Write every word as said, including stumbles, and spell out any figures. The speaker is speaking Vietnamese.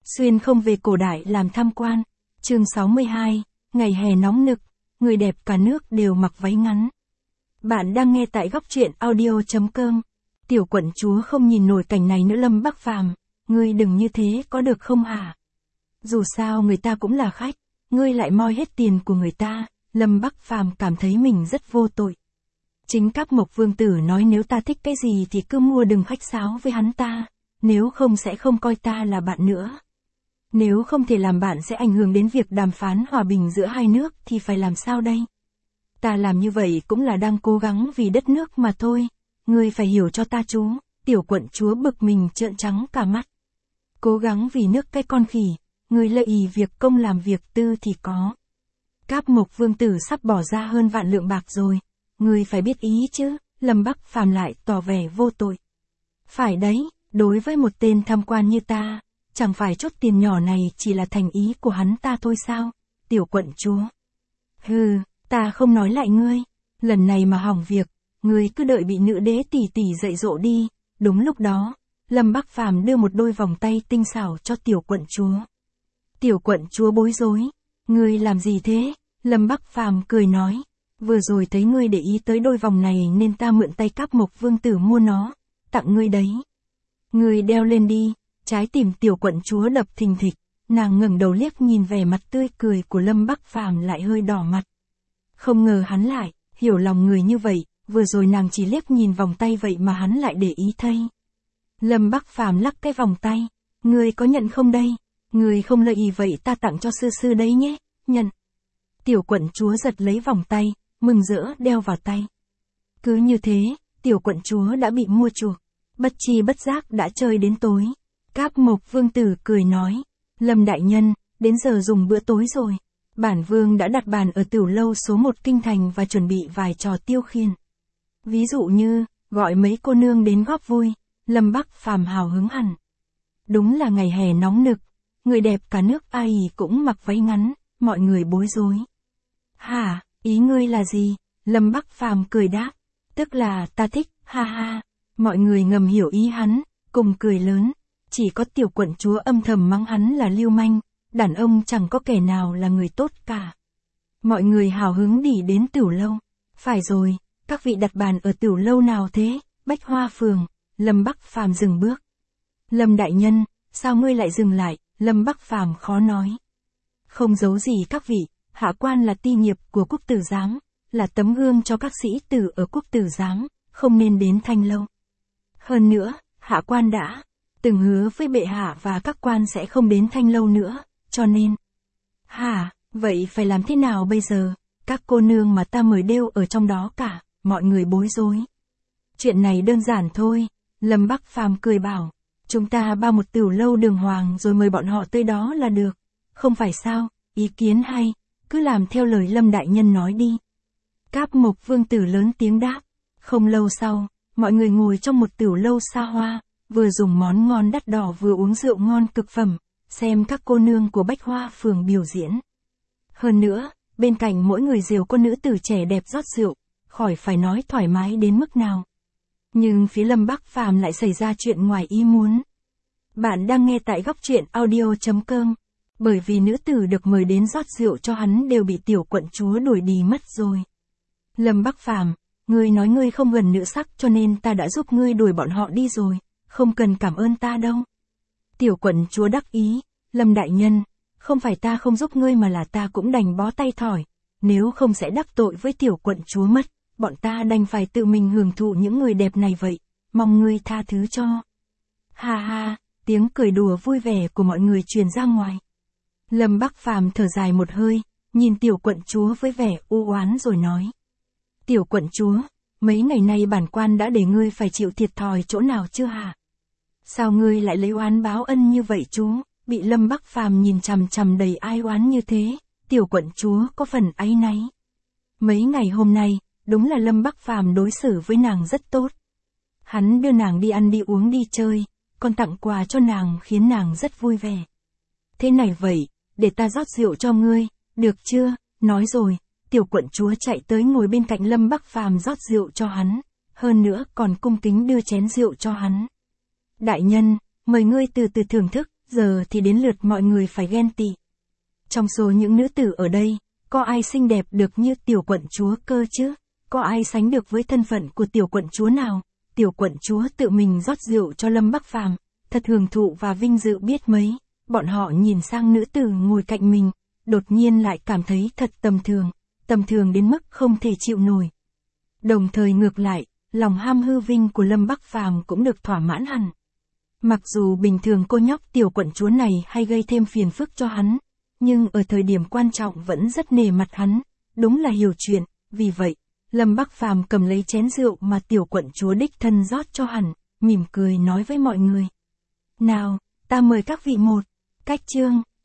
Xuyên không về cổ đại làm tham quan. Chương sáu mươi hai, ngày hè nóng nực, người đẹp cả nước đều mặc váy ngắn. Bạn đang nghe tại góc truyện audio chấm com. Tiểu quận chúa không nhìn nổi cảnh này nữa. Lâm Bắc Phàm, ngươi đừng như thế có được không hả? Dù sao người ta cũng là khách, ngươi lại moi hết tiền của người ta. Lâm Bắc Phàm cảm thấy mình rất vô tội. Chính Cáp Mộc Vương tử nói nếu ta thích cái gì thì cứ mua, đừng khách sáo với hắn ta, nếu không sẽ không coi ta là bạn nữa. Nếu không thể làm bạn sẽ ảnh hưởng đến việc đàm phán hòa bình giữa hai nước thì phải làm sao đây? Ta làm như vậy cũng là đang cố gắng vì đất nước mà thôi, ngươi phải hiểu cho ta chú. Tiểu quận chúa bực mình trợn trắng cả mắt. Cố gắng vì nước cái con khỉ, ngươi lợi ý việc công làm việc tư thì có. Cáp Mộc Vương tử sắp bỏ ra hơn vạn lượng bạc rồi, ngươi phải biết ý chứ. Lâm Bắc Phàm lại tỏ vẻ vô tội. Phải đấy, đối với một tên tham quan như ta, chẳng phải chốt tiền nhỏ này chỉ là thành ý của hắn ta thôi sao? Tiểu quận chúa. Hừ, ta không nói lại ngươi. Lần này mà hỏng việc, ngươi cứ đợi bị nữ đế tỷ tỷ dạy dỗ đi. Đúng lúc đó, Lâm Bắc Phàm đưa một đôi vòng tay tinh xảo cho tiểu quận chúa. Tiểu quận chúa bối rối. Ngươi làm gì thế? Lâm Bắc Phàm cười nói. Vừa rồi thấy ngươi để ý tới đôi vòng này nên ta mượn tay Cáp Mộc Vương tử mua nó, tặng ngươi đấy. Ngươi đeo lên đi. Trái tim tiểu quận chúa đập thình thịch, nàng ngẩng đầu liếc nhìn vẻ mặt tươi cười của Lâm Bắc Phàm lại hơi đỏ mặt. Không ngờ hắn lại hiểu lòng người như vậy, vừa rồi nàng chỉ liếc nhìn vòng tay vậy mà hắn lại để ý thay. Lâm Bắc Phàm lắc cái vòng tay, ngươi có nhận không đây? Ngươi không lợi ý vậy ta tặng cho sư sư đấy nhé. Nhận. Tiểu quận chúa giật lấy vòng tay, mừng rỡ đeo vào tay. Cứ như thế, tiểu quận chúa đã bị mua chuộc, bất chi bất giác đã chơi đến tối. Cáp Mộc Vương tử cười nói, Lâm đại nhân, đến giờ dùng bữa tối rồi. Bản vương đã đặt bàn ở tửu lâu số một kinh thành và chuẩn bị vài trò tiêu khiển. Ví dụ như, gọi mấy cô nương đến góp vui. Lâm Bắc Phàm hào hứng hẳn. Đúng là ngày hè nóng nực, người đẹp cả nước ai cũng mặc váy ngắn, mọi người bối rối. Hả, ý ngươi là gì? Lâm Bắc Phàm cười đáp, tức là ta thích, ha ha. Mọi người ngầm hiểu ý hắn, cùng cười lớn. Chỉ có tiểu quận chúa âm thầm mắng hắn là lưu manh, đàn ông chẳng có kẻ nào là người tốt cả. Mọi người hào hứng đi đến tửu lâu. Phải rồi, các vị đặt bàn ở tửu lâu nào thế? Bách Hoa Phường. Lâm Bắc Phàm dừng bước. Lâm đại nhân, sao ngươi lại dừng lại? Lâm Bắc Phàm khó nói. Không giấu gì các vị, hạ quan là ti nghiệp của Quốc tử giám, là tấm gương cho các sĩ tử ở Quốc tử giám, không nên đến Thanh lâu. Hơn nữa, hạ quan đã từng hứa với bệ hạ và các quan sẽ không đến Thanh lâu nữa, cho nên. Hả, vậy phải làm thế nào bây giờ? Các cô nương mà ta mời đều ở trong đó cả, mọi người bối rối. Chuyện này đơn giản thôi, Lâm Bắc Phàm cười bảo, chúng ta bao một tửu lâu đường hoàng rồi mời bọn họ tới đó là được, không phải sao? Ý kiến hay, cứ làm theo lời Lâm đại nhân nói đi. Cáp Mộc Vương tử lớn tiếng đáp. Không lâu sau, mọi người ngồi trong một tửu lâu xa hoa, vừa dùng món ngon đắt đỏ vừa uống rượu ngon cực phẩm, xem các cô nương của Bách Hoa Phường biểu diễn. Hơn nữa, bên cạnh mỗi người rìu có nữ tử trẻ đẹp rót rượu, khỏi phải nói thoải mái đến mức nào. Nhưng phía Lâm Bắc Phàm lại xảy ra chuyện ngoài ý muốn. Bạn đang nghe tại góc truyện audio chấm com. Bởi vì nữ tử được mời đến rót rượu cho hắn đều bị tiểu quận chúa đuổi đi mất rồi. Lâm Bắc Phàm, ngươi nói ngươi không gần nữ sắc cho nên ta đã giúp ngươi đuổi bọn họ đi rồi, không cần cảm ơn ta đâu. Tiểu quận chúa đắc ý, Lâm đại nhân, không phải ta không giúp ngươi mà là ta cũng đành bó tay thỏi, nếu không sẽ đắc tội với tiểu quận chúa mất, bọn ta đành phải tự mình hưởng thụ những người đẹp này vậy, mong ngươi tha thứ cho. Ha ha, tiếng cười đùa vui vẻ của mọi người truyền ra ngoài. Lâm Bắc Phàm thở dài một hơi, nhìn tiểu quận chúa với vẻ u oán rồi nói. Tiểu quận chúa, mấy ngày nay bản quan đã để ngươi phải chịu thiệt thòi chỗ nào chưa hả? Sao ngươi lại lấy oán báo ân như vậy chú? Bị Lâm Bắc Phàm nhìn chằm chằm đầy ai oán như thế, tiểu quận chúa có phần áy náy. Mấy ngày hôm nay, đúng là Lâm Bắc Phàm đối xử với nàng rất tốt. Hắn đưa nàng đi ăn đi uống đi chơi, còn tặng quà cho nàng khiến nàng rất vui vẻ. Thế này vậy, để ta rót rượu cho ngươi, được chưa? Nói rồi, tiểu quận chúa chạy tới ngồi bên cạnh Lâm Bắc Phàm rót rượu cho hắn, hơn nữa còn cung kính đưa chén rượu cho hắn. Đại nhân, mời ngươi từ từ thưởng thức, giờ thì đến lượt mọi người phải ghen tị. Trong số những nữ tử ở đây, có ai xinh đẹp được như tiểu quận chúa cơ chứ? Có ai sánh được với thân phận của tiểu quận chúa nào? Tiểu quận chúa tự mình rót rượu cho Lâm Bắc Phàm, thật hưởng thụ và vinh dự biết mấy. Bọn họ nhìn sang nữ tử ngồi cạnh mình, đột nhiên lại cảm thấy thật tầm thường, tầm thường đến mức không thể chịu nổi. Đồng thời ngược lại, lòng ham hư vinh của Lâm Bắc Phàm cũng được thỏa mãn hẳn. Mặc dù bình thường cô nhóc tiểu quận chúa này hay gây thêm phiền phức cho hắn, nhưng ở thời điểm quan trọng vẫn rất nể mặt hắn, đúng là hiểu chuyện. Vì vậy, Lâm Bắc Phàm cầm lấy chén rượu mà tiểu quận chúa đích thân rót cho hẳn, mỉm cười nói với mọi người. Nào, ta mời các vị một cách chương.